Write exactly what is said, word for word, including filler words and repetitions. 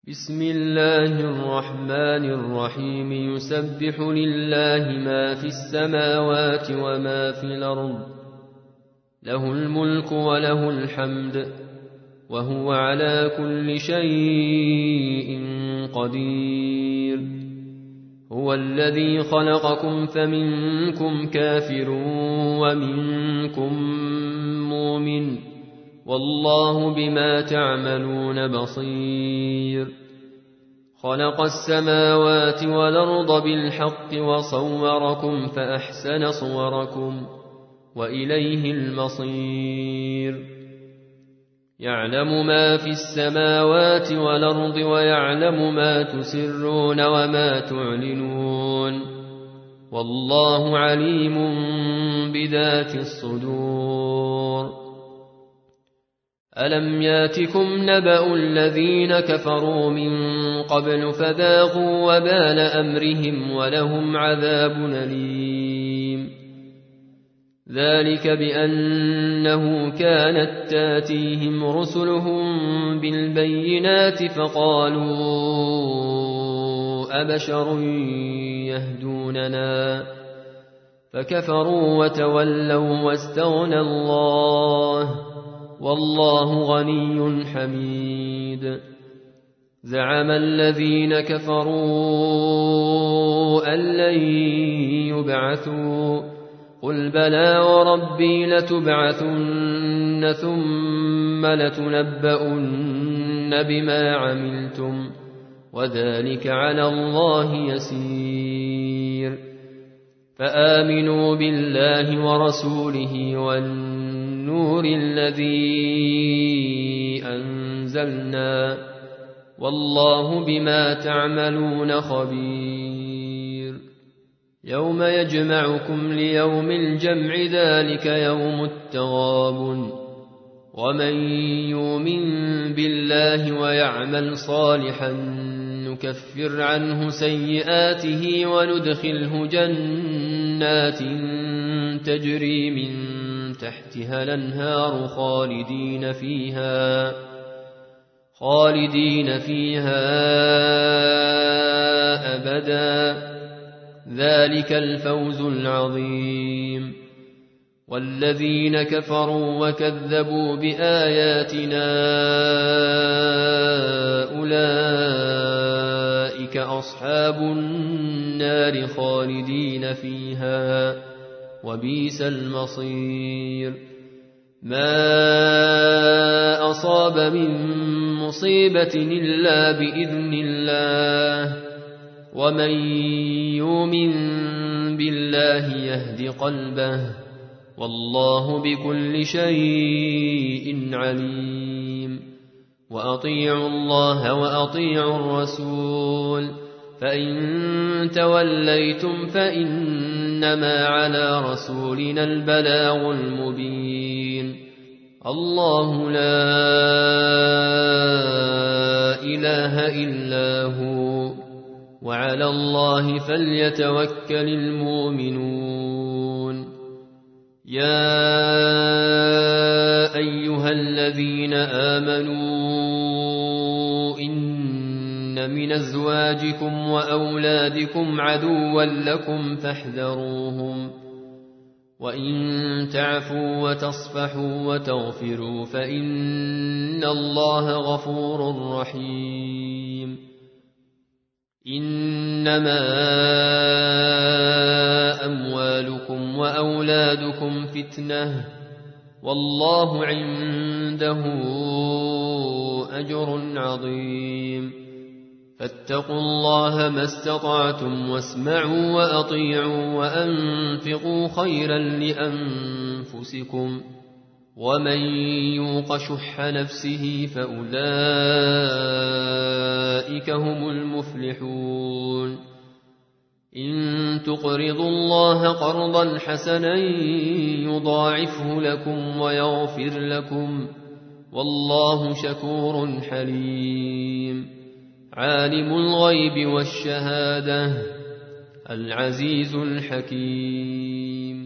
بسم الله الرحمن الرحيم يسبح لله ما في السماوات وما في الأرض له الملك وله الحمد وهو على كل شيء قدير هو الذي خلقكم فمنكم كافر ومنكم مؤمن والله بما تعملون بصير خلق السماوات والأرض بالحق وصوركم فأحسن صوركم وإليه المصير يعلم ما في السماوات والأرض ويعلم ما تسرون وما تعلنون والله عليم بذات الصدور ألم ياتكم نبأ الذين كفروا من قبل فذاقوا وبال أمرهم ولهم عذاب أليم ذلك بأنه كانت تاتيهم رسلهم بالبينات فقالوا أبشر يهدوننا فكفروا وتولوا واستغنى الله والله غني حميد زعم الذين كفروا أن لن يبعثوا قل بلى وربي لتبعثن ثم لتنبؤن بما عملتم وذلك على الله يسير فآمنوا بالله ورسوله والنور الذي أنزلنا والله بما تعملون خبير يوم يجمعكم ليوم الجمع ذلك يوم التغابن ومن يؤمن بالله ويعمل صالحا نكفر عنه سيئاته وندخله جنات تجري من تحتها الأنهار خالدين فيها خالدين فيها أبدا ذلك الفوز العظيم والذين كفروا وكذبوا بآياتنا أولئك أصحاب النار خالدين فيها وبئس المصير ما أصاب من مصيبة إلا بإذن الله ومن يؤمن بالله يهد قلبه والله بكل شيء عليم وأطيعوا الله وأطيعوا الرسول فإن توليتم فإنما على رسولنا البلاغ المبين الله لا إله إلا هو وعلى الله فليتوكل المؤمنون يا أيها الذين آمنوا إن من أزواجكم وأولادكم عدوا لكم فاحذروهم وإن تعفوا وتصفحوا وتغفروا فإن الله غفور رحيم إنما أموالكم وأولادكم فتنة والله عنده أجر عظيم فاتقوا الله ما استطعتم واسمعوا وأطيعوا وأنفقوا خيرا لأنفسكم ومن يوق شح نفسه فأولئك هم المفلحون إن تقرضوا الله قرضا حسنا يضاعفه لكم ويغفر لكم والله شكور حليم عالم الغيب والشهادة العزيز الحكيم